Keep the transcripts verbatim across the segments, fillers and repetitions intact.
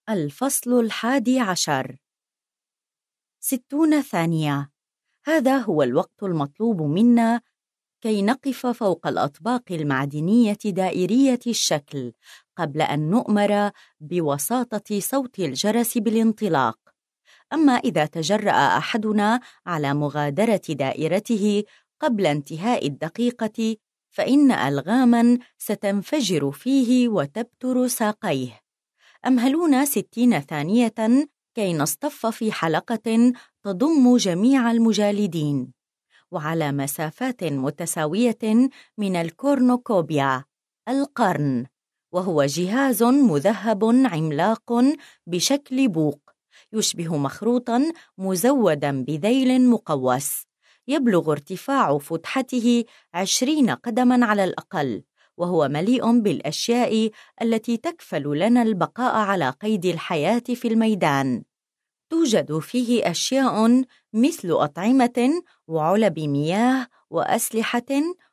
الفصل الحادي عشر. ستون ثانية. هذا هو الوقت المطلوب منا كي نقف فوق الأطباق المعدنية دائرية الشكل قبل أن نؤمر بوساطة صوت الجرس بالانطلاق. أما إذا تجرأ أحدنا على مغادرة دائرته قبل انتهاء الدقيقة فإن ألغاماً ستنفجر فيه وتبتر ساقيه. أمهلونا ستين ثانية كي نصطف في حلقة تضم جميع المجالدين وعلى مسافات متساوية من الكورنوكوبيا القرن، وهو جهاز مذهب عملاق بشكل بوق يشبه مخروطاً مزوداً بذيل مقوس، يبلغ ارتفاع فتحته عشرين قدماً على الأقل، وهو مليء بالأشياء التي تكفل لنا البقاء على قيد الحياة في الميدان. توجد فيه أشياء مثل أطعمة وعلب مياه وأسلحة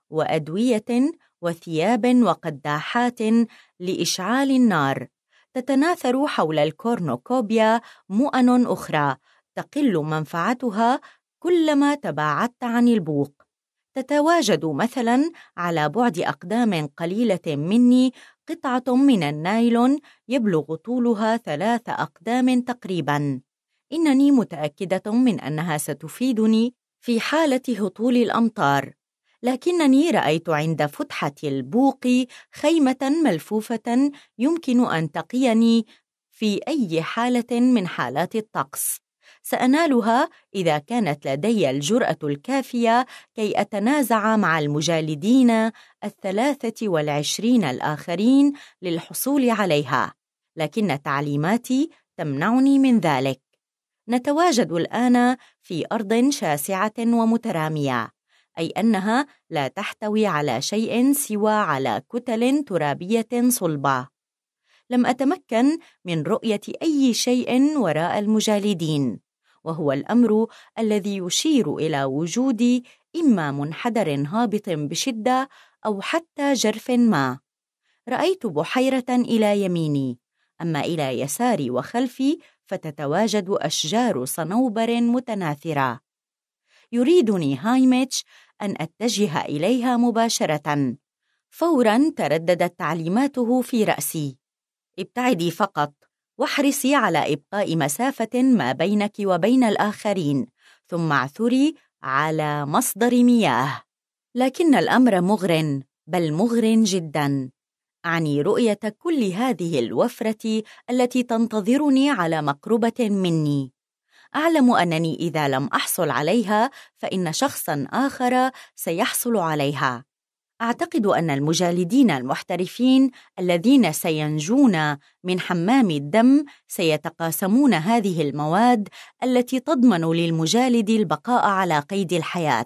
وأدوية وثياب وقداحات لإشعال النار. تتناثر حول الكورنوكوبيا مؤن أخرى تقل منفعتها كلما تباعدت عن البوق. تتواجد مثلاً على بعد أقدام قليلة مني قطعة من النايلون يبلغ طولها ثلاث أقدام تقريباً. إنني متأكدة من أنها ستفيدني في حالة هطول الأمطار، لكنني رأيت عند فتحة البوق خيمة ملفوفة يمكن أن تقيني في أي حالة من حالات الطقس. سأنالها إذا كانت لدي الجرأة الكافية كي أتنازع مع المجالدين الثلاثة والعشرين الآخرين للحصول عليها، لكن تعليماتي تمنعني من ذلك. نتواجد الآن في أرض شاسعة ومترامية، أي أنها لا تحتوي على شيء سوى على كتل ترابية صلبة. لم أتمكن من رؤية أي شيء وراء المجالدين، وهو الأمر الذي يشير إلى وجود إما منحدر هابط بشدة أو حتى جرف ما. رأيت بحيرة إلى يميني، أما إلى يساري وخلفي فتتواجد أشجار صنوبر متناثرة. يريدني هايميتش أن أتجه إليها مباشرة. فوراً ترددت تعليماته في رأسي: ابتعدي فقط، واحرصي على إبقاء مسافة ما بينك وبين الآخرين، ثم اعثري على مصدر مياه. لكن الأمر مغر، بل مغر جداً. أعني رؤية كل هذه الوفرة التي تنتظرني على مقربة مني. أعلم أنني إذا لم أحصل عليها فإن شخصاً آخر سيحصل عليها. أعتقد أن المجالدين المحترفين الذين سينجون من حمام الدم سيتقاسمون هذه المواد التي تضمن للمجالد البقاء على قيد الحياة.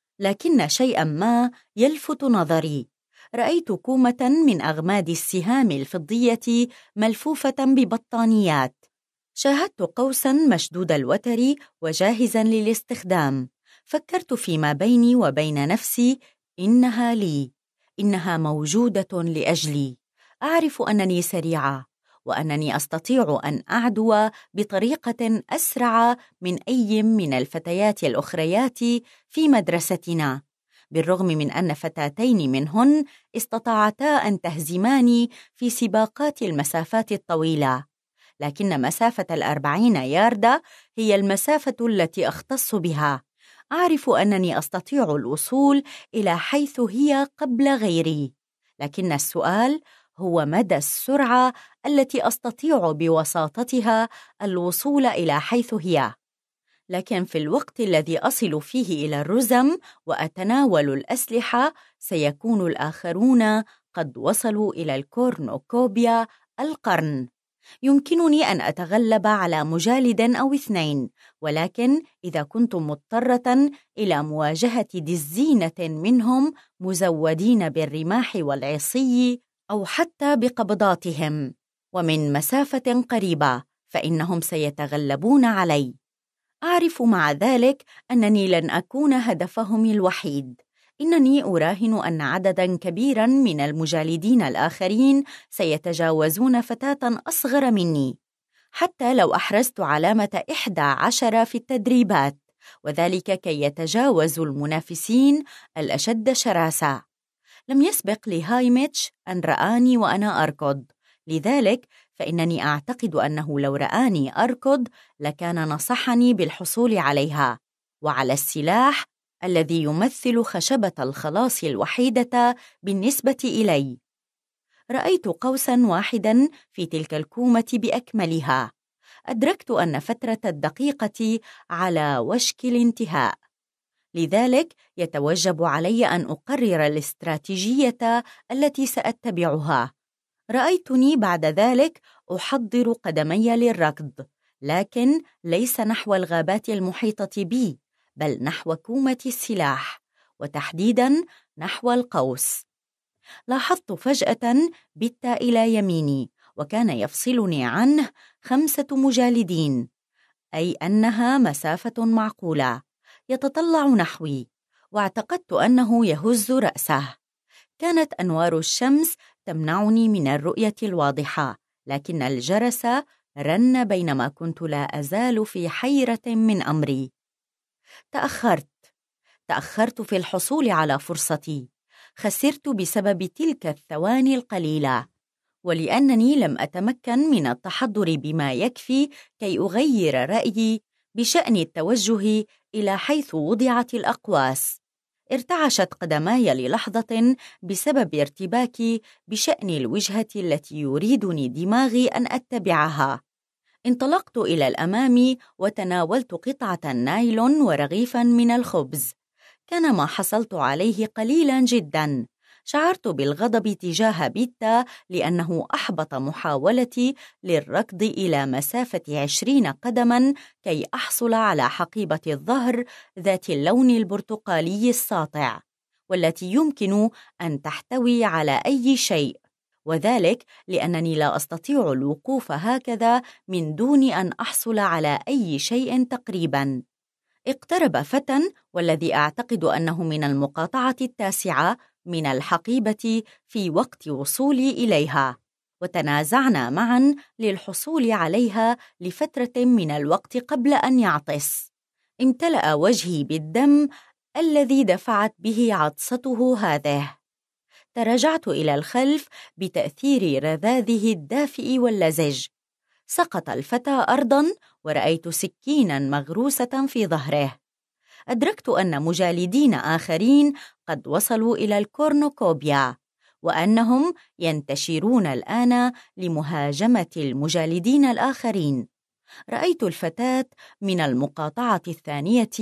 لكن شيئاً ما يلفت نظري. رأيت كومة من أغماد السهام الفضية ملفوفة ببطانيات. شاهدت قوساً مشدود الوتر وجاهزاً للاستخدام. فكرت فيما بيني وبين نفسي: إنها لي، إنها موجودة لأجلي. أعرف أنني سريعة، وأنني أستطيع أن أعدو بطريقة أسرع من أي من الفتيات الأخريات في مدرستنا، بالرغم من أن فتاتين منهن استطاعتا أن تهزماني في سباقات المسافات الطويلة. لكن مسافة الأربعين ياردة هي المسافة التي أختص بها. أعرف أنني أستطيع الوصول إلى حيث هي قبل غيري، لكن السؤال هو مدى السرعة التي أستطيع بوساطتها الوصول إلى حيث هي. لكن في الوقت الذي أصل فيه إلى الرزم وأتناول الأسلحة سيكون الآخرون قد وصلوا إلى الكورنوكوبيا القرن. يمكنني أن أتغلب على مجالد أو اثنين، ولكن إذا كنت مضطرة إلى مواجهة دزينة منهم مزودين بالرماح والعصي أو حتى بقبضاتهم ومن مسافة قريبة، فإنهم سيتغلبون علي. أعرف مع ذلك أنني لن أكون هدفهم الوحيد. إنني أراهن أن عدداً كبيراً من المجالدين الآخرين سيتجاوزون فتاة أصغر مني. حتى لو أحرزت علامة إحدى عشر في التدريبات، وذلك كي يتجاوزوا المنافسين الأشد شراسة. لم يسبق لهايميتش أن رآني وأنا أركض، لذلك فإنني أعتقد أنه لو رآني أركض لكان نصحني بالحصول عليها وعلى السلاح الذي يمثل خشبة الخلاص الوحيدة بالنسبة إلي. رأيت قوساً واحداً في تلك الكومة بأكملها. أدركت أن فترة الدقيقة على وشك الانتهاء، لذلك يتوجب علي أن أقرر الاستراتيجية التي سأتبعها. رأيتني بعد ذلك أحضر قدمي للركض، لكن ليس نحو الغابات المحيطة بي، بل نحو كومة السلاح، وتحديداً نحو القوس. لاحظت فجأة بت إلى يميني، وكان يفصلني عنه خمسة مجالدين، أي أنها مسافة معقولة. يتطلع نحوي، واعتقدت أنه يهز رأسه. كانت أنوار الشمس تمنعني من الرؤية الواضحة، لكن الجرس رن بينما كنت لا أزال في حيرة من أمري. تأخرت تأخرت في الحصول على فرصتي. خسرت بسبب تلك الثواني القليلة، ولأنني لم أتمكن من التحضر بما يكفي كي أغير رأيي بشأن التوجه إلى حيث وضعت الأقواس. ارتعشت قدماي للحظة بسبب ارتباكي بشأن الوجهة التي يريدني دماغي أن أتبعها. انطلقت إلى الأمام وتناولت قطعة نايلون ورغيفاً من الخبز. كان ما حصلت عليه قليلاً جداً. شعرت بالغضب تجاه بيتا لأنه أحبط محاولتي للركض إلى مسافة عشرين قدماً كي أحصل على حقيبة الظهر ذات اللون البرتقالي الساطع، والتي يمكن أن تحتوي على أي شيء، وذلك لأنني لا أستطيع الوقوف هكذا من دون أن أحصل على أي شيء تقريباً. اقترب فتى، والذي أعتقد أنه من المقاطعة التاسعة، من الحقيبة في وقت وصولي إليها، وتنازعنا معاً للحصول عليها لفترة من الوقت قبل أن يعطس. امتلأ وجهي بالدم الذي دفعت به عطسته هذه. تراجعت إلى الخلف بتأثير رذاذه الدافئ واللزج. سقط الفتى أرضاً، ورأيت سكيناً مغروسة في ظهره. أدركت أن مجالدين آخرين قد وصلوا إلى الكورنوكوبيا، وأنهم ينتشرون الآن لمهاجمة المجالدين الآخرين. رأيت الفتاة من المقاطعة الثانية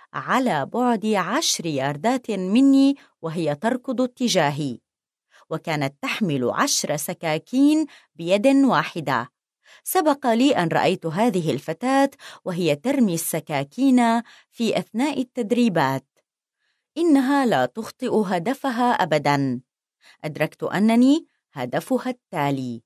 على بعد عشر ياردات مني وهي تركض اتجاهي، وكانت تحمل عشر سكاكين بيد واحدة. سبق لي أن رأيت هذه الفتاة وهي ترمي السكاكين في أثناء التدريبات. إنها لا تخطئ هدفها أبداً. أدركت أنني هدفها التالي.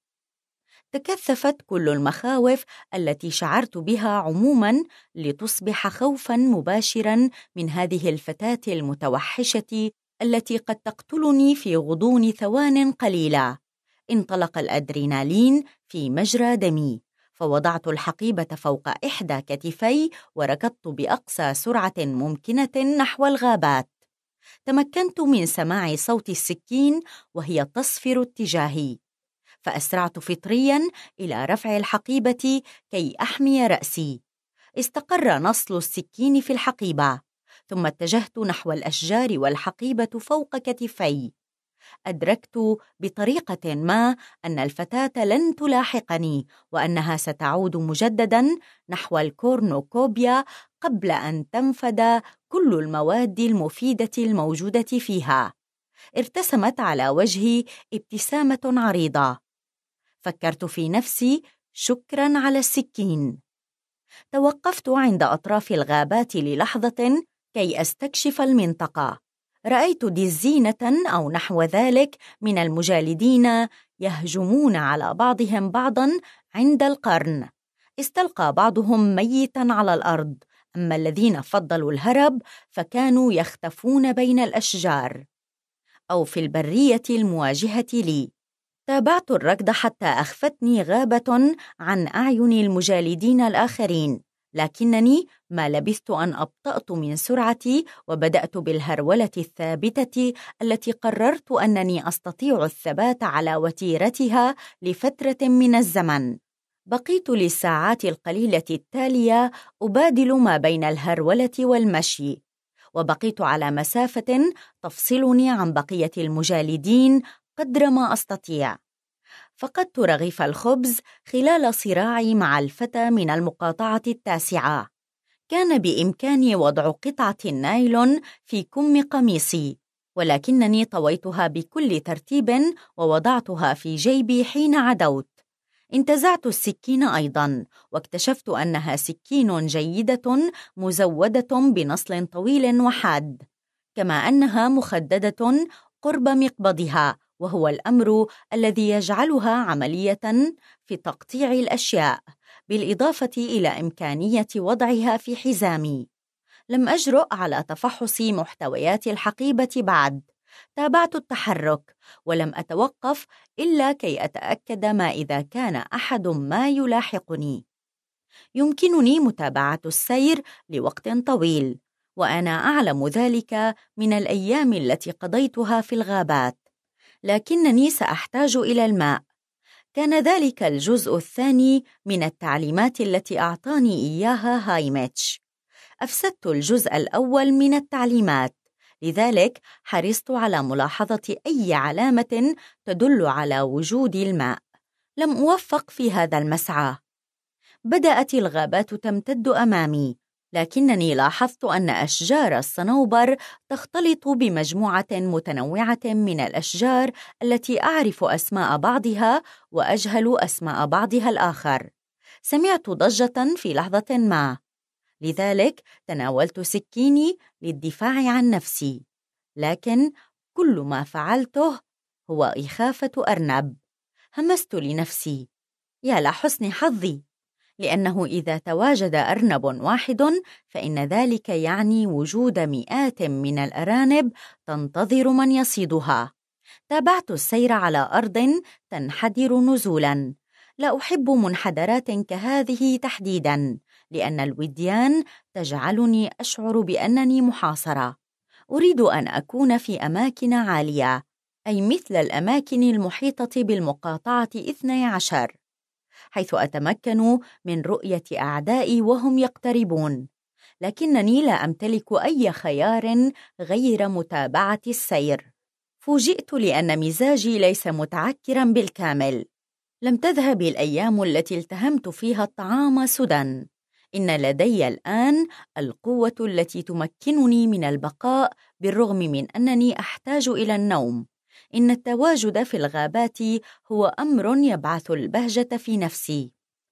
تكثفت كل المخاوف التي شعرت بها عموماً لتصبح خوفاً مباشراً من هذه الفتاة المتوحشة التي قد تقتلني في غضون ثوان قليلة. انطلق الأدرينالين في مجرى دمي، فوضعت الحقيبة فوق إحدى كتفي وركضت بأقصى سرعة ممكنة نحو الغابات. تمكنت من سماع صوت السكين وهي تصفر اتجاهي، فأسرعت فطرياً إلى رفع الحقيبة كي أحمي رأسي. استقر نصل السكين في الحقيبة، ثم اتجهت نحو الأشجار والحقيبة فوق كتفي. أدركت بطريقة ما أن الفتاة لن تلاحقني، وأنها ستعود مجدداً نحو الكورنوكوبيا قبل أن تنفد كل المواد المفيدة الموجودة فيها. ارتسمت على وجهي ابتسامة عريضة. فكرت في نفسي: شكراً على السكين. توقفت عند أطراف الغابات للحظة كي أستكشف المنطقة. رأيت دزينة أو نحو ذلك من المجالدين يهجمون على بعضهم بعضاً عند القرن. استلقى بعضهم ميتاً على الأرض، أما الذين فضلوا الهرب فكانوا يختفون بين الأشجار أو في البرية المواجهة لي. تابعت الركض حتى أخفتني غابة عن أعين المجالدين الآخرين، لكنني ما لبثت أن أبطأت من سرعتي وبدأت بالهرولة الثابتة التي قررت أنني أستطيع الثبات على وتيرتها لفترة من الزمن. بقيت للساعات القليلة التالية أبادل ما بين الهرولة والمشي، وبقيت على مسافة تفصلني عن بقية المجالدين قدر ما أستطيع. فقدت رغيف الخبز خلال صراعي مع الفتى من المقاطعة التاسعة. كان بإمكاني وضع قطعة نايلون في كم قميصي، ولكنني طويتها بكل ترتيب ووضعتها في جيبي حين عدوت. انتزعت السكين أيضاً، واكتشفت أنها سكين جيدة مزودة بنصل طويل وحاد، كما أنها مخددة قرب مقبضها، وهو الأمر الذي يجعلها عملية في تقطيع الأشياء، بالإضافة إلى إمكانية وضعها في حزامي. لم أجرؤ على تفحص محتويات الحقيبة بعد. تابعت التحرك ولم أتوقف إلا كي أتأكد ما إذا كان أحد ما يلاحقني. يمكنني متابعة السير لوقت طويل، وأنا أعلم ذلك من الأيام التي قضيتها في الغابات، لكنني سأحتاج إلى الماء. كان ذلك الجزء الثاني من التعليمات التي أعطاني إياها هايميتش. أفسدت الجزء الأول من التعليمات، لذلك حرصت على ملاحظة أي علامة تدل على وجود الماء. لم أوفق في هذا المسعى. بدأت الغابات تمتد أمامي، لكنني لاحظت أن أشجار الصنوبر تختلط بمجموعة متنوعة من الأشجار التي أعرف أسماء بعضها وأجهل أسماء بعضها الآخر. سمعت ضجة في لحظة ما، لذلك تناولت سكيني للدفاع عن نفسي، لكن كل ما فعلته هو إخافة أرنب. همست لنفسي: يا لحسن حظي، لأنه إذا تواجد أرنب واحد فإن ذلك يعني وجود مئات من الأرانب تنتظر من يصيدها. تابعت السير على أرض تنحدر نزولاً. لا أحب منحدرات كهذه تحديداً، لأن الوديان تجعلني أشعر بأنني محاصرة. أريد أن أكون في أماكن عالية، أي مثل الأماكن المحيطة بالمقاطعة اثني عشر، حيث أتمكن من رؤية أعدائي وهم يقتربون. لكنني لا أمتلك أي خيار غير متابعة السير. فوجئت لأن مزاجي ليس متعكرا بالكامل. لم تذهب الأيام التي التهمت فيها الطعام سدى. إن لدي الآن القوة التي تمكنني من البقاء بالرغم من أنني أحتاج إلى النوم. إن التواجد في الغابات هو أمر يبعث البهجة في نفسي.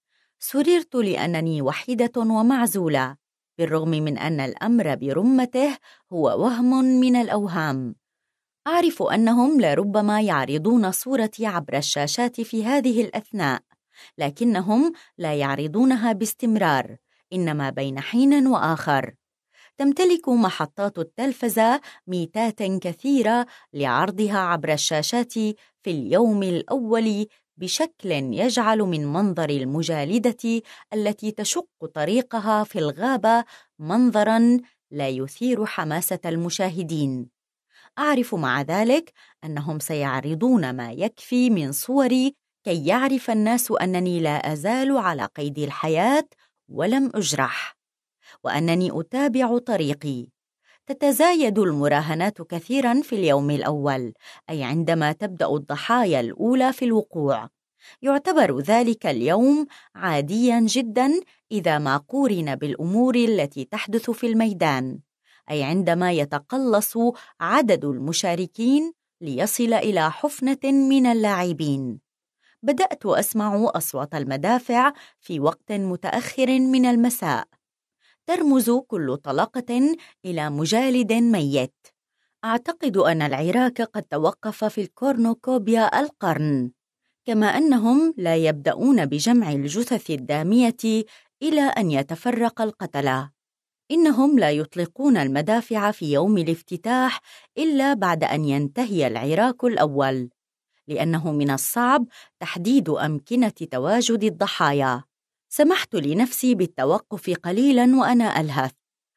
سررت لأنني وحيدة ومعزولة، بالرغم من أن الأمر برمته هو وهم من الأوهام. أعرف أنهم لربما يعرضون صورتي عبر الشاشات في هذه الأثناء، لكنهم لا يعرضونها باستمرار، إنما بين حين وآخر. تمتلك محطات التلفزة ميتات كثيرة لعرضها عبر الشاشات في اليوم الأول بشكل يجعل من منظر المجالدة التي تشق طريقها في الغابة منظراً لا يثير حماسة المشاهدين. أعرف مع ذلك أنهم سيعرضون ما يكفي من صوري كي يعرف الناس أنني لا أزال على قيد الحياة ولم أجرح، وأنني أتابع طريقي. تتزايد المراهنات كثيراً في اليوم الأول، أي عندما تبدأ الضحايا الأولى في الوقوع. يعتبر ذلك اليوم عادياً جداً إذا ما قورن بالأمور التي تحدث في الميدان، أي عندما يتقلص عدد المشاركين ليصل إلى حفنة من اللاعبين. بدأت أسمع أصوات المدافع في وقت متأخر من المساء، ترمز كل طلقة إلى مجالد ميت. أعتقد أن العراك قد توقف في الكورنوكوبيا القرن، كما أنهم لا يبدأون بجمع الجثث الدامية إلى أن يتفرق القتلى. إنهم لا يطلقون المدافع في يوم الافتتاح إلا بعد أن ينتهي العراك الأول. لأنه من الصعب تحديد أمكنة تواجد الضحايا. سمحت لنفسي بالتوقف قليلاً وأنا ألهث،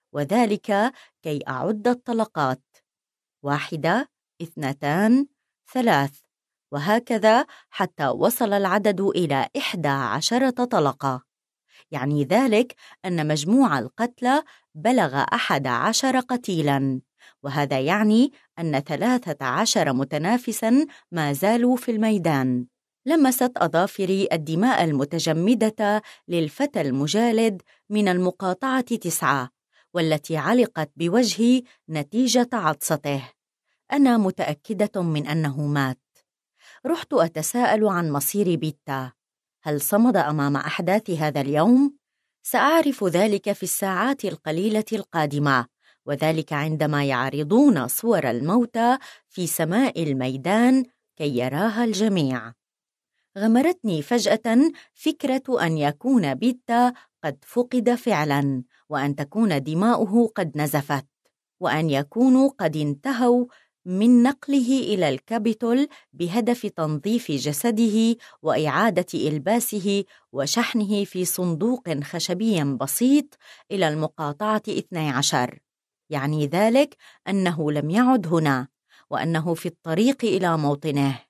وذلك كي أعد الطلقات: واحدة، اثنتان، ثلاث، وهكذا حتى وصل العدد إلى إحدى عشرة طلقة. يعني ذلك أن مجموع القتلى بلغ أحد عشر قتيلاً، وهذا يعني أن ثلاثة عشر متنافساً ما زالوا في الميدان. لمست أظافري الدماء المتجمدة للفتى المجالد من المقاطعة تسعة، والتي علقت بوجهي نتيجة عطسته. أنا متأكدة من أنه مات. رحت أتساءل عن مصير بيتا. هل صمد أمام أحداث هذا اليوم؟ سأعرف ذلك في الساعات القليلة القادمة، وذلك عندما يعرضون صور الموتى في سماء الميدان كي يراها الجميع. غمرتني فجأة فكرة أن يكون بيتا قد فقد فعلاً، وأن تكون دماؤه قد نزفت، وأن يكونوا قد انتهوا من نقله إلى الكابيتول بهدف تنظيف جسده وإعادة إلباسه وشحنه في صندوق خشبي بسيط إلى المقاطعة اثني عشر. يعني ذلك أنه لم يعد هنا، وأنه في الطريق إلى موطنه.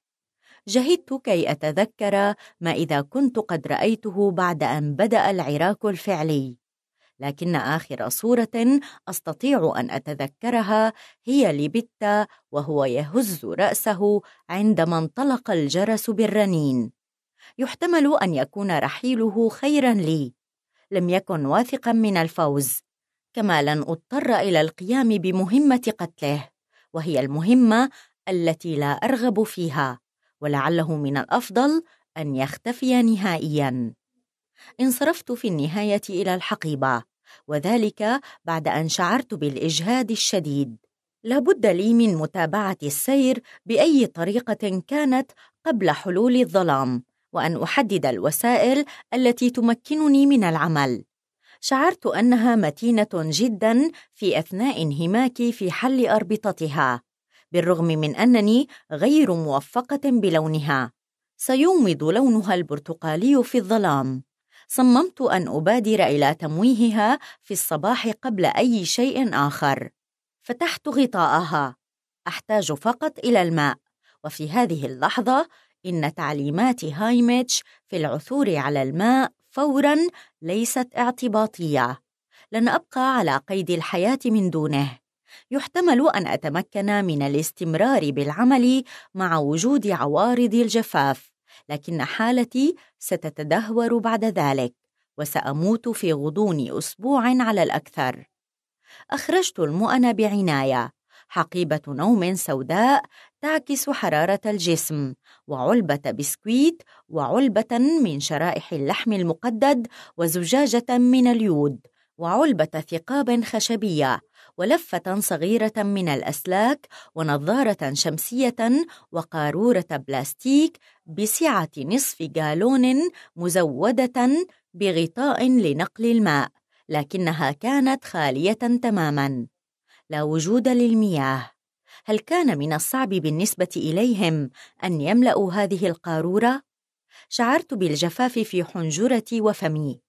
جهدت كي أتذكر ما إذا كنت قد رأيته بعد أن بدأ العراك الفعلي، لكن آخر صورة أستطيع أن أتذكرها هي لبيتا وهو يهز رأسه عندما انطلق الجرس بالرنين. يحتمل أن يكون رحيله خيراً لي. لم يكن واثقاً من الفوز، كما لن أضطر إلى القيام بمهمة قتله، وهي المهمة التي لا أرغب فيها، ولعله من الأفضل أن يختفي نهائياً. انصرفت في النهاية إلى الحقيبة، وذلك بعد أن شعرت بالإجهاد الشديد. لابد لي من متابعة السير بأي طريقة كانت قبل حلول الظلام، وأن أحدد الوسائل التي تمكنني من العمل. شعرت أنها متينة جداً في أثناء انهماكي في حل أربطتها، بالرغم من أنني غير موفقة بلونها. سيومض لونها البرتقالي في الظلام. صممت أن أبادر إلى تمويهها في الصباح قبل أي شيء آخر. فتحت غطاءها. أحتاج فقط إلى الماء، وفي هذه اللحظة إن تعليمات هايميتش في العثور على الماء فوراً ليست اعتباطية. لن أبقى على قيد الحياة من دونه. يحتمل أن أتمكن من الاستمرار بالعمل مع وجود عوارض الجفاف، لكن حالتي ستتدهور بعد ذلك، وسأموت في غضون أسبوع على الأكثر. أخرجت المؤن بعناية: حقيبة نوم سوداء تعكس حرارة الجسم، وعلبة بسكويت، وعلبة من شرائح اللحم المقدد، وزجاجة من اليود، وعلبة ثقاب خشبية، ولفة صغيرة من الأسلاك، ونظارة شمسية، وقارورة بلاستيك بسعة نصف جالون مزودة بغطاء لنقل الماء، لكنها كانت خالية تماماً. لا وجود للمياه. هل كان من الصعب بالنسبة إليهم أن يملأوا هذه القارورة؟ شعرت بالجفاف في حنجرتي وفمي،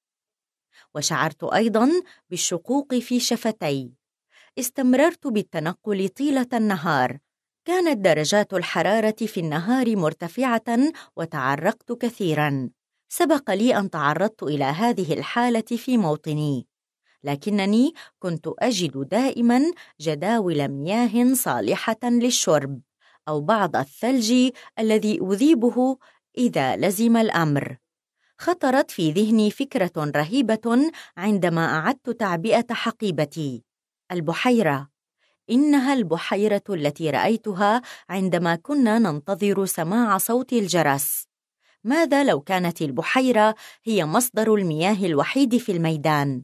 وشعرت أيضاً بالشقوق في شفتي. استمررت بالتنقل طيلة النهار. كانت درجات الحرارة في النهار مرتفعة، وتعرقت كثيراً. سبق لي أن تعرضت إلى هذه الحالة في موطني، لكنني كنت أجد دائماً جداول مياه صالحة للشرب، أو بعض الثلج الذي أذيبه إذا لزم الأمر. خطرت في ذهني فكرة رهيبة عندما أعدت تعبئة حقيبتي: البحيرة. إنها البحيرة التي رأيتها عندما كنا ننتظر سماع صوت الجرس. ماذا لو كانت البحيرة هي مصدر المياه الوحيد في الميدان؟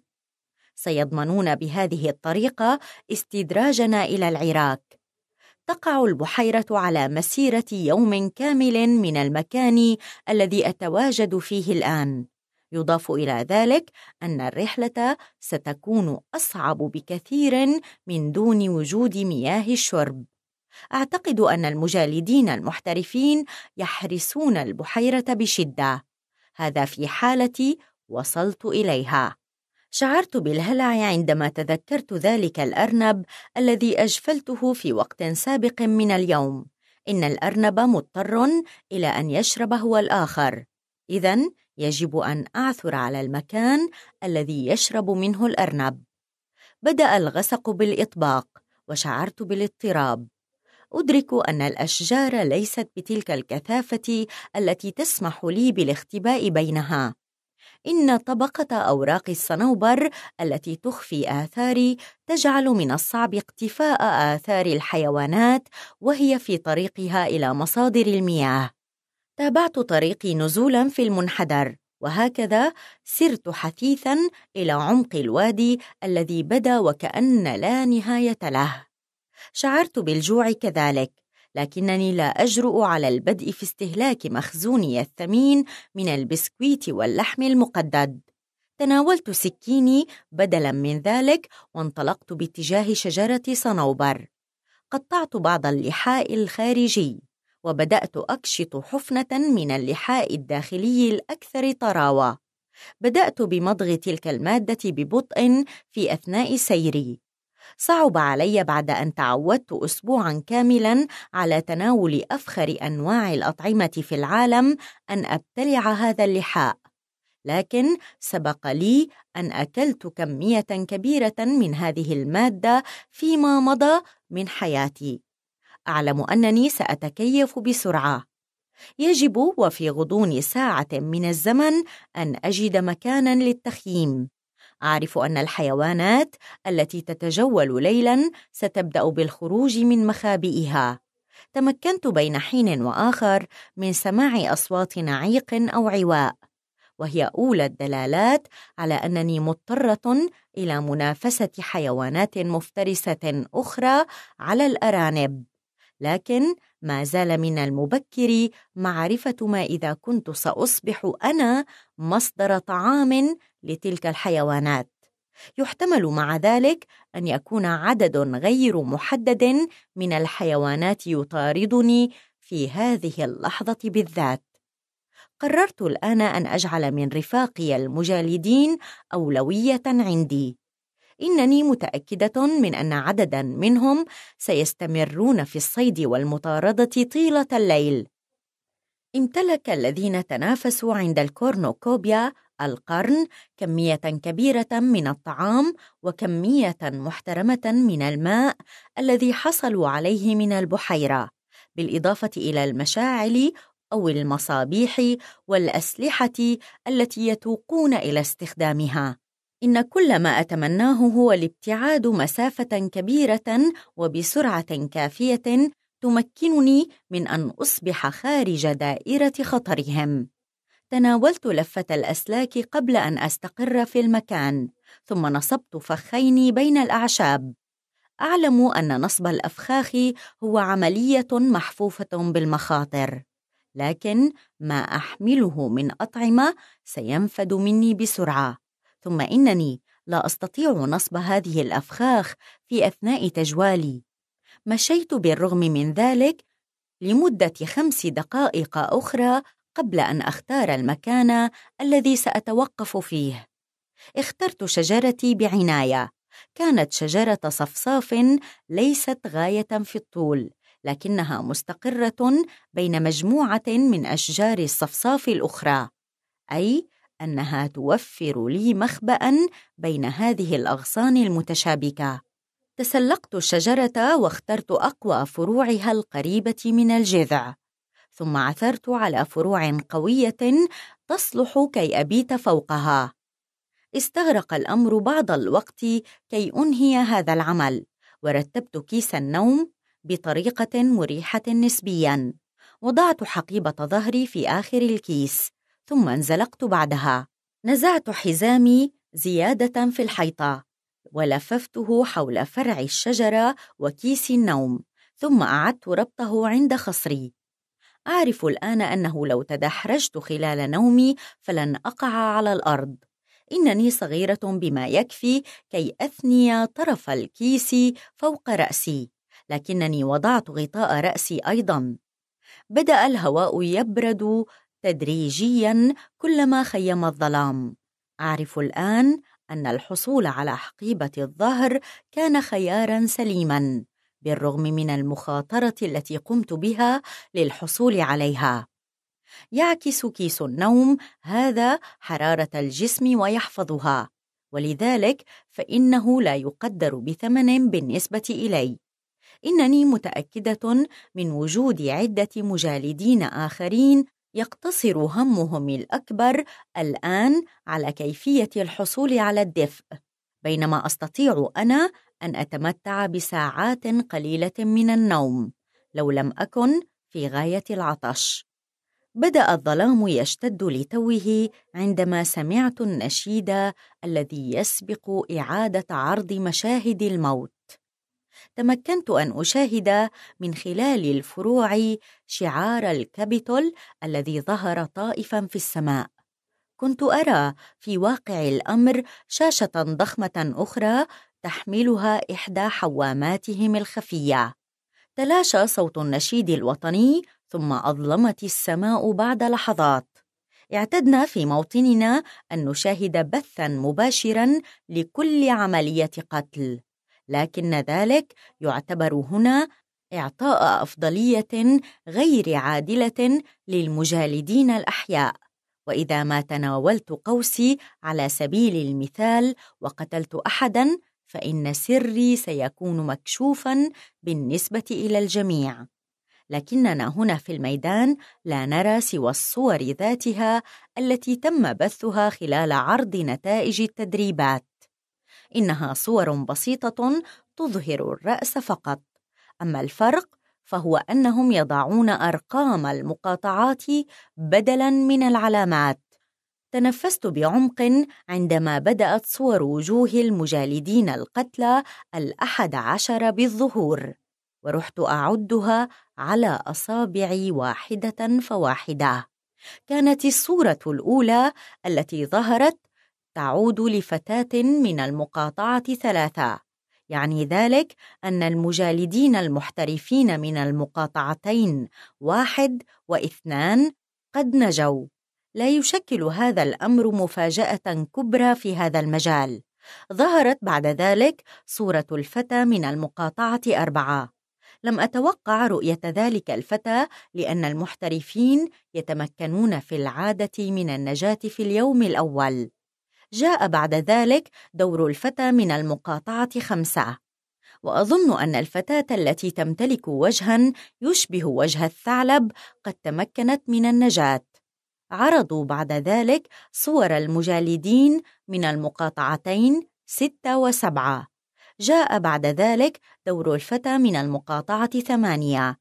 سيضمنون بهذه الطريقة استدراجنا إلى العراك. تقع البحيرة على مسيرة يوم كامل من المكان الذي أتواجد فيه الآن. يضاف إلى ذلك أن الرحلة ستكون أصعب بكثير من دون وجود مياه الشرب. أعتقد أن المجالدين المحترفين يحرسون البحيرة بشدة. هذا في حالتي وصلت إليها. شعرت بالهلع عندما تذكرت ذلك الأرنب الذي أجفلته في وقت سابق من اليوم. إن الأرنب مضطر إلى أن يشرب هو الآخر، إذن يجب أن أعثر على المكان الذي يشرب منه الأرنب. بدأ الغسق بالإطباق وشعرت بالاضطراب. أدرك أن الأشجار ليست بتلك الكثافة التي تسمح لي بالاختباء بينها. إن طبقة أوراق الصنوبر التي تخفي آثاري تجعل من الصعب اقتفاء آثار الحيوانات وهي في طريقها إلى مصادر المياه. تابعت طريقي نزولاً في المنحدر، وهكذا سرت حثيثاً إلى عمق الوادي الذي بدا وكأن لا نهاية له. شعرت بالجوع كذلك، لكنني لا أجرؤ على البدء في استهلاك مخزوني الثمين من البسكويت واللحم المقدد. تناولت سكيني بدلاً من ذلك وانطلقت باتجاه شجرة صنوبر. قطعت بعض اللحاء الخارجي وبدأت أكشط حفنة من اللحاء الداخلي الأكثر طراوة. بدأت بمضغ تلك المادة ببطء في أثناء سيري. صعب علي بعد أن تعودت أسبوعاً كاملاً على تناول أفخر أنواع الأطعمة في العالم أن أبتلع هذا اللحاء، لكن سبق لي أن أكلت كمية كبيرة من هذه المادة فيما مضى من حياتي. أعلم أنني سأتكيف بسرعة. يجب وفي غضون ساعة من الزمن أن أجد مكاناً للتخييم. أعرف أن الحيوانات التي تتجول ليلاً ستبدأ بالخروج من مخابئها. تمكنت بين حين وآخر من سماع أصوات نعيق أو عواء، وهي أولى الدلالات على أنني مضطرة إلى منافسة حيوانات مفترسة أخرى على الأرانب. لكن ما زال من المبكر معرفة ما إذا كنت سأصبح أنا مصدر طعام لتلك الحيوانات. يحتمل مع ذلك أن يكون عدد غير محدد من الحيوانات يطاردني في هذه اللحظة بالذات. قررت الآن أن أجعل من رفاقي المجالدين أولوية عندي. إنني متأكدة من أن عدداً منهم سيستمرون في الصيد والمطاردة طيلة الليل. امتلك الذين تنافسوا عند الكورنوكوبيا القرن كمية كبيرة من الطعام وكمية محترمة من الماء الذي حصلوا عليه من البحيرة، بالإضافة إلى المشاعل أو المصابيح والأسلحة التي يتوقون إلى استخدامها. إن كل ما أتمناه هو الابتعاد مسافة كبيرة وبسرعة كافية تمكنني من أن أصبح خارج دائرة خطرهم. تناولت لفة الأسلاك قبل أن أستقر في المكان، ثم نصبت فخين بين الأعشاب. أعلم أن نصب الأفخاخ هو عملية محفوفة بالمخاطر، لكن ما أحمله من أطعمة سينفد مني بسرعة. ثم إنني لا أستطيع نصب هذه الأفخاخ في أثناء تجوالي. مشيت بالرغم من ذلك لمدة خمس دقائق أخرى قبل أن أختار المكان الذي سأتوقف فيه. اخترت شجرتي بعناية. كانت شجرة صفصاف ليست غاية في الطول، لكنها مستقرة بين مجموعة من أشجار الصفصاف الأخرى، أي أنها توفر لي مخبأً بين هذه الأغصان المتشابكة. تسلقت الشجرة واخترت أقوى فروعها القريبة من الجذع، ثم عثرت على فروع قوية تصلح كي أبيت فوقها. استغرق الأمر بعض الوقت كي أنهي هذا العمل، ورتبت كيس النوم بطريقة مريحة نسبياً. وضعت حقيبة ظهري في آخر الكيس، ثم انزلقت بعدها. نزعت حزامي زيادة في الحيطة ولففته حول فرع الشجرة وكيس النوم، ثم أعدت ربطه عند خصري. أعرف الآن أنه لو تدحرجت خلال نومي فلن أقع على الأرض. إنني صغيرة بما يكفي كي أثني طرف الكيس فوق رأسي، لكنني وضعت غطاء رأسي أيضاً. بدأ الهواء يبرد تدريجياً كلما خيم الظلام. أعرف الآن أن الحصول على حقيبة الظهر كان خياراً سليماً، بالرغم من المخاطرة التي قمت بها للحصول عليها. يعكس كيس النوم هذا حرارة الجسم ويحفظها، ولذلك فإنه لا يقدر بثمن بالنسبة إلي. إنني متأكدة من وجود عدة مجالدين آخرين يقتصر همهم الأكبر الآن على كيفية الحصول على الدفء، بينما أستطيع أنا أن أتمتع بساعات قليلة من النوم لو لم أكن في غاية العطش. بدأ الظلام يشتد لتوه عندما سمعت النشيد الذي يسبق إعادة عرض مشاهد الموت. تمكنت أن أشاهد من خلال الفروع شعار الكابيتول الذي ظهر طائفاً في السماء. كنت أرى في واقع الأمر شاشة ضخمة أخرى تحملها إحدى حواماتهم الخفية. تلاشى صوت النشيد الوطني ثم أظلمت السماء بعد لحظات. اعتدنا في موطننا أن نشاهد بثاً مباشراً لكل عملية قتل، لكن ذلك يعتبر هنا إعطاء أفضلية غير عادلة للمجالدين الأحياء. وإذا ما تناولت قوسي على سبيل المثال وقتلت أحداً، فإن سري سيكون مكشوفاً بالنسبة إلى الجميع. لكننا هنا في الميدان لا نرى سوى الصور ذاتها التي تم بثها خلال عرض نتائج التدريبات. إنها صور بسيطة تظهر الرأس فقط، أما الفرق فهو أنهم يضعون أرقام المقاطعات بدلاً من العلامات. تنفست بعمق عندما بدأت صور وجوه المجالدين القتلى الأحد عشر بالظهور، ورحت أعدها على أصابعي واحدة فواحدة. كانت الصورة الأولى التي ظهرت تعود لفتاة من المقاطعة ثلاثة، يعني ذلك أن المجالدين المحترفين من المقاطعتين واحد واثنان قد نجوا. لا يشكل هذا الأمر مفاجأة كبرى في هذا المجال. ظهرت بعد ذلك صورة الفتى من المقاطعة أربعة. لم أتوقع رؤية ذلك الفتى، لأن المحترفين يتمكنون في العادة من النجاة في اليوم الأول. جاء بعد ذلك دور الفتى من المقاطعة خمسة، وأظن أن الفتاة التي تمتلك وجهاً يشبه وجه الثعلب قد تمكنت من النجاة. عرضوا بعد ذلك صور المجالدين من المقاطعتين ستة وسبعة. جاء بعد ذلك دور الفتى من المقاطعة ثمانية،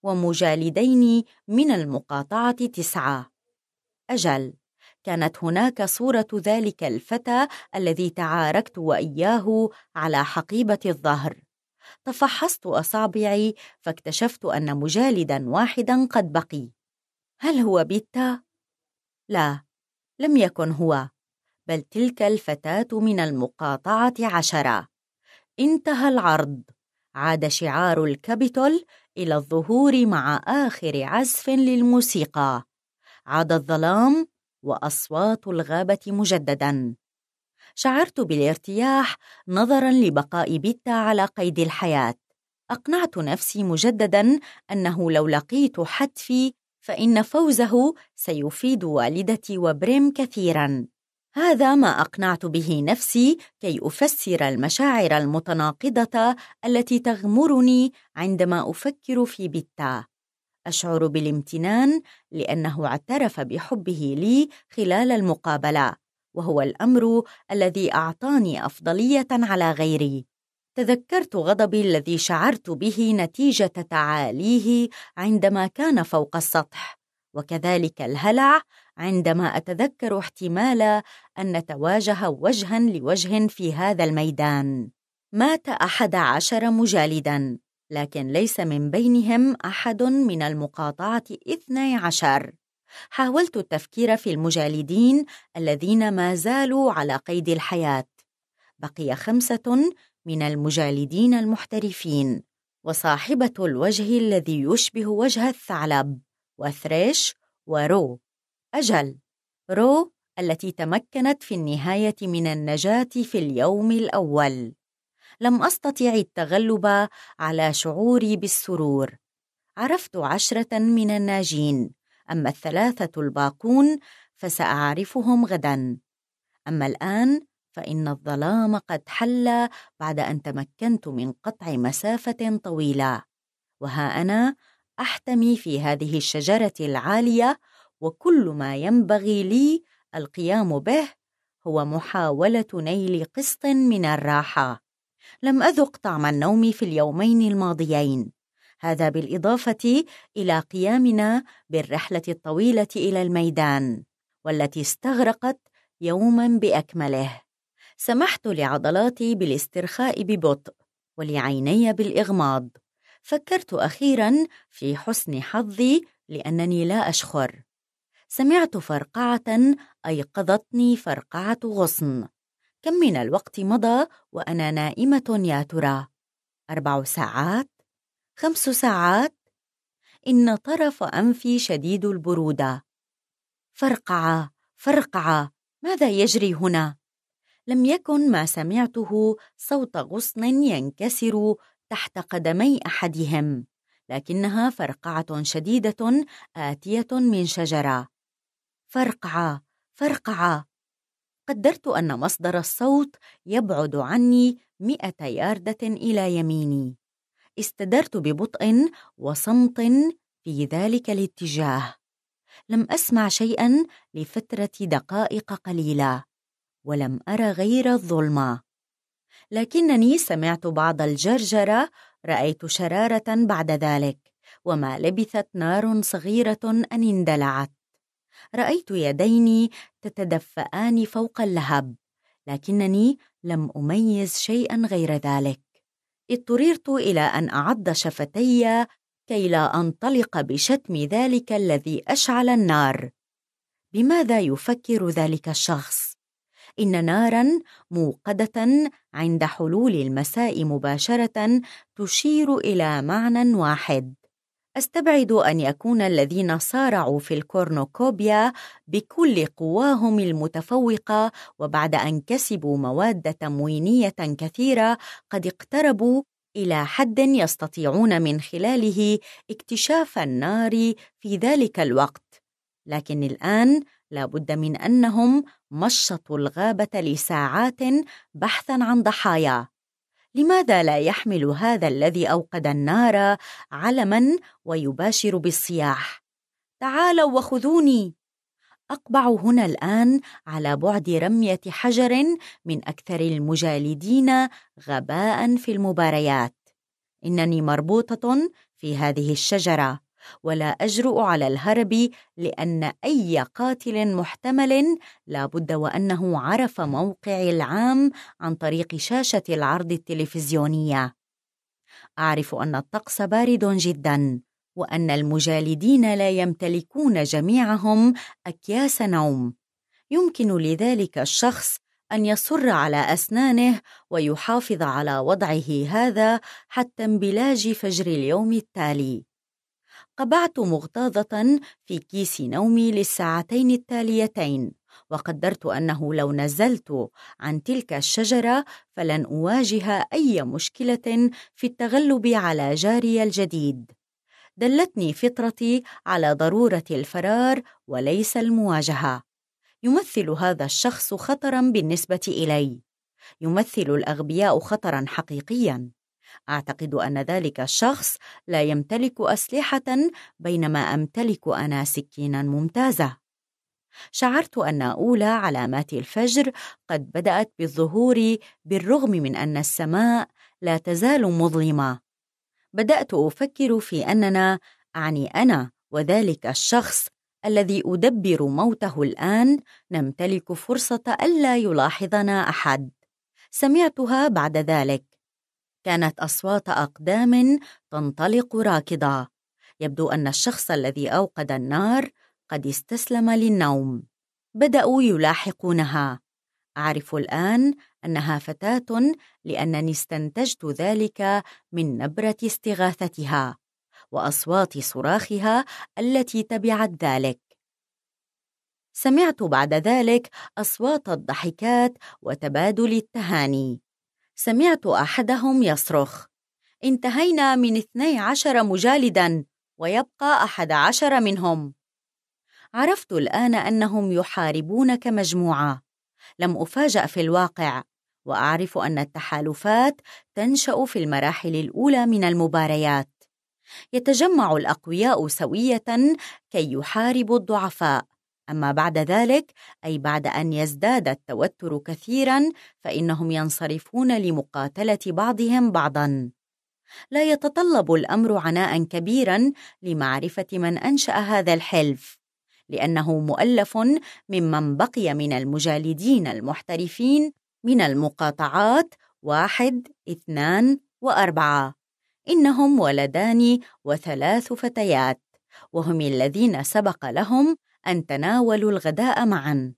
ومجالدين من المقاطعة تسعة. أجل، كانت هناك صورة ذلك الفتى الذي تعاركت وإياه على حقيبة الظهر. تفحصت أصابعي فاكتشفت أن مجالداً واحداً قد بقي. هل هو بيتا؟ لا، لم يكن هو، بل تلك الفتاة من المقاطعة عشرة. انتهى العرض. عاد شعار الكابيتول إلى الظهور مع آخر عزف للموسيقى. عاد الظلام وأصوات الغابة مجدداً. شعرت بالارتياح نظراً لبقاء بيتا على قيد الحياة. أقنعت نفسي مجدداً أنه لو لقيت حتفي فإن فوزه سيفيد والدتي وبريم كثيراً. هذا ما أقنعت به نفسي كي أفسر المشاعر المتناقضة التي تغمرني عندما أفكر في بيتا. أشعر بالامتنان لأنه اعترف بحبه لي خلال المقابلة، وهو الأمر الذي أعطاني أفضلية على غيري. تذكرت غضبي الذي شعرت به نتيجة تعاليه عندما كان فوق السطح، وكذلك الهلع عندما أتذكر احتمال أن نتواجه وجهاً لوجه في هذا الميدان. مات أحد عشر مجالداً، لكن ليس من بينهم أحد من المقاطعة اثني عشر. حاولت التفكير في المجالدين الذين ما زالوا على قيد الحياة. بقي خمسة من المجالدين المحترفين، وصاحبة الوجه الذي يشبه وجه الثعلب، وثريش ورو. أجل، رو التي تمكنت في النهاية من النجاة في اليوم الأول. لم أستطع التغلب على شعوري بالسرور. عرفت عشرة من الناجين، أما الثلاثة الباقون فسأعرفهم غداً. أما الآن فإن الظلام قد حل بعد أن تمكنت من قطع مسافة طويلة، وها أنا أحتمي في هذه الشجرة العالية، وكل ما ينبغي لي القيام به هو محاولة نيل قسط من الراحة. لم أذق طعم النوم في اليومين الماضيين، هذا بالإضافة إلى قيامنا بالرحلة الطويلة إلى الميدان، والتي استغرقت يوماً بأكمله. سمحت لعضلاتي بالاسترخاء ببطء، ولعيني بالإغماض. فكرت أخيراً في حسن حظي لأنني لا أشخر. سمعت فرقعة أيقظتني، فرقعة غصن. كم من الوقت مضى وأنا نائمة يا ترى؟ أربع ساعات؟ خمس ساعات؟ إن طرف أنفي شديد البرودة. فرقعة فرقعة، ماذا يجري هنا؟ لم يكن ما سمعته صوت غصن ينكسر تحت قدمي أحدهم، لكنها فرقعة شديدة آتية من شجرة. فرقعة فرقعة. قدرت أن مصدر الصوت يبعد عني مئة ياردة إلى يميني. استدرت ببطء وصمت في ذلك الاتجاه. لم أسمع شيئا لفترة دقائق قليلة، ولم أرى غير الظلمة، لكنني سمعت بعض الجرجرة. رأيت شرارة بعد ذلك، وما لبثت نار صغيرة أن اندلعت. رأيت يديني تتدفئان فوق اللهب، لكنني لم أميز شيئا غير ذلك. اضطررت إلى أن أعض شفتي كي لا أنطلق بشتم ذلك الذي أشعل النار. بماذا يفكر ذلك الشخص؟ إن ناراً موقدة عند حلول المساء مباشرة تشير إلى معنى واحد. أستبعد أن يكون الذين صارعوا في الكورنوكوبيا بكل قواهم المتفوقة، وبعد أن كسبوا مواد تموينية كثيرة، قد اقتربوا إلى حد يستطيعون من خلاله اكتشاف النار في ذلك الوقت. لكن الآن لا بد من أنهم مشطوا الغابة لساعات بحثاً عن ضحايا. لماذا لا يحمل هذا الذي أوقد النار علماً ويباشر بالصياح: تعالوا وخذوني؟ أقبع هنا الآن على بعد رمية حجر من أكثر المجالدين غباءً في المباريات. إنني مربوطة في هذه الشجرة، ولا أجرؤ على الهرب، لأن أي قاتل محتمل لا بد وأنه عرف موقعي العام عن طريق شاشة العرض التلفزيونية. أعرف أن الطقس بارد جداً، وأن المجالدين لا يمتلكون جميعهم أكياس نوم. يمكن لذلك الشخص أن يصر على أسنانه ويحافظ على وضعه هذا حتى انبلاج فجر اليوم التالي. قبعت مغتاظة في كيس نومي للساعتين التاليتين، وقدرت أنه لو نزلت عن تلك الشجرة فلن أواجه أي مشكلة في التغلب على جاري الجديد. دلتني فطرتي على ضرورة الفرار وليس المواجهة. يمثل هذا الشخص خطراً بالنسبة إلي. يمثل الأغبياء خطراً حقيقياً. أعتقد أن ذلك الشخص لا يمتلك أسلحة، بينما أمتلك أنا سكيناً ممتازة. شعرت أن أولى علامات الفجر قد بدأت بالظهور، بالرغم من أن السماء لا تزال مظلمة. بدأت أفكر في أننا، أعني أنا وذلك الشخص الذي أدبر موته الآن، نمتلك فرصة ألا يلاحظنا أحد. سمعتها بعد ذلك. كانت أصوات أقدام تنطلق راكضة. يبدو أن الشخص الذي أوقد النار قد استسلم للنوم. بدأوا يلاحقونها. أعرف الآن أنها فتاة لأنني استنتجت ذلك من نبرة استغاثتها وأصوات صراخها التي تبعت ذلك. سمعت بعد ذلك أصوات الضحكات وتبادل التهاني. سمعت أحدهم يصرخ: انتهينا من اثني عشر مجالداً ويبقى أحد عشر منهم. عرفت الآن أنهم يحاربون كمجموعة. لم أفاجأ في الواقع، وأعرف أن التحالفات تنشأ في المراحل الأولى من المباريات. يتجمع الأقوياء سوية كي يحاربوا الضعفاء، أما بعد ذلك، أي بعد أن يزداد التوتر كثيراً، فإنهم ينصرفون لمقاتلة بعضهم بعضاً. لا يتطلب الأمر عناء كبيراً لمعرفة من أنشأ هذا الحلف، لأنه مؤلف ممن بقي من المجالدين المحترفين من المقاطعات واحد، اثنان وأربعة. إنهم ولدان وثلاث فتيات، وهم الذين سبق لهم أن تناولوا الغداء معاً.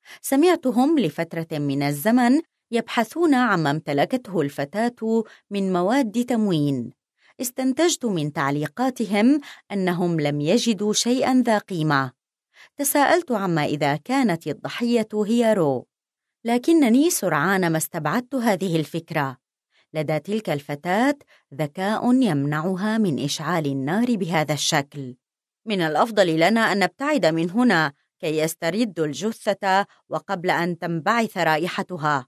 سمعتهم لفترة من الزمن يبحثون عما امتلكته الفتاة من مواد تموين. استنتجت من تعليقاتهم أنهم لم يجدوا شيئاً ذا قيمة. تساءلت عما إذا كانت الضحية هي رو، لكنني سرعان ما استبعدت هذه الفكرة. لدى تلك الفتاة ذكاء يمنعها من إشعال النار بهذا الشكل. من الأفضل لنا أن نبتعد من هنا كي يستردوا الجثة وقبل أن تنبعث رائحتها.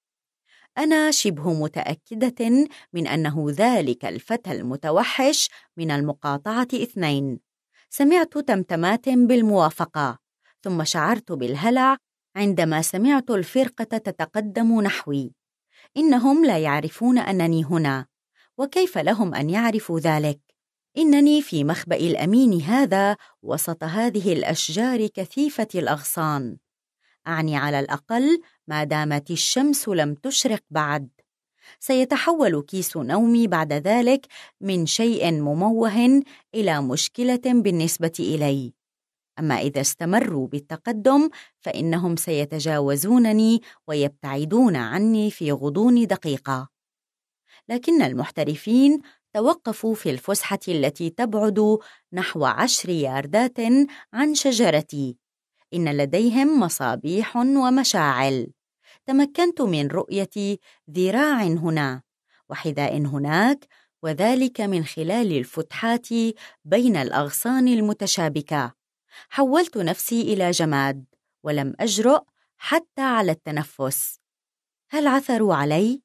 أنا شبه متأكدة من أنه ذلك الفتى المتوحش من المقاطعة اثنين. سمعت تمتمات بالموافقة، ثم شعرت بالهلع عندما سمعت الفرقة تتقدم نحوي. إنهم لا يعرفون أنني هنا، وكيف لهم أن يعرفوا ذلك؟ إنني في مخبأ الأمين هذا وسط هذه الأشجار كثيفة الأغصان، أعني على الأقل ما دامت الشمس لم تشرق بعد. سيتحول كيس نومي بعد ذلك من شيء مموه إلى مشكلة بالنسبة إلي. أما إذا استمروا بالتقدم فإنهم سيتجاوزونني ويبتعدون عني في غضون دقيقة. لكن المحترفين توقفوا في الفسحة التي تبعد نحو عشر ياردات عن شجرتي. إن لديهم مصابيح ومشاعل. تمكنت من رؤية ذراع هنا وحذاء هناك، وذلك من خلال الفتحات بين الأغصان المتشابكة. حولت نفسي إلى جماد، ولم أجرؤ حتى على التنفس. هل عثروا علي؟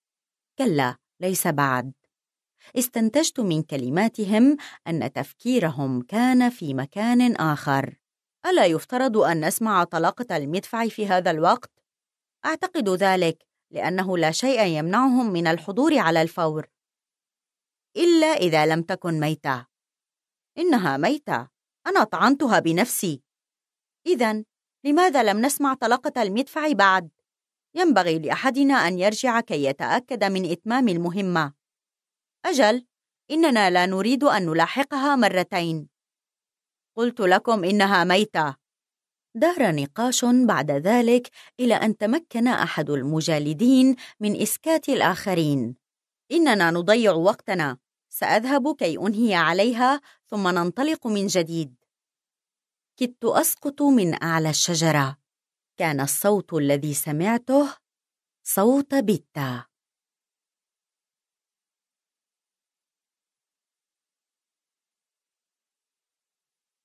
كلا، ليس بعد. استنتجت من كلماتهم أن تفكيرهم كان في مكان آخر. ألا يفترض أن نسمع طلقة المدفع في هذا الوقت؟ أعتقد ذلك، لأنه لا شيء يمنعهم من الحضور على الفور، إلا إذا لم تكن ميتة. إنها ميتة، أنا طعنتها بنفسي. إذن لماذا لم نسمع طلقة المدفع بعد؟ ينبغي لأحدنا أن يرجع كي يتأكد من إتمام المهمة. أجل، إننا لا نريد أن نلاحقها مرتين. قلت لكم إنها ميتة. دار نقاش بعد ذلك إلى أن تمكن أحد المجالدين من إسكات الآخرين. إننا نضيع وقتنا، سأذهب كي أنهي عليها ثم ننطلق من جديد. كدت أسقط من أعلى الشجرة. كان الصوت الذي سمعته صوت بيتا.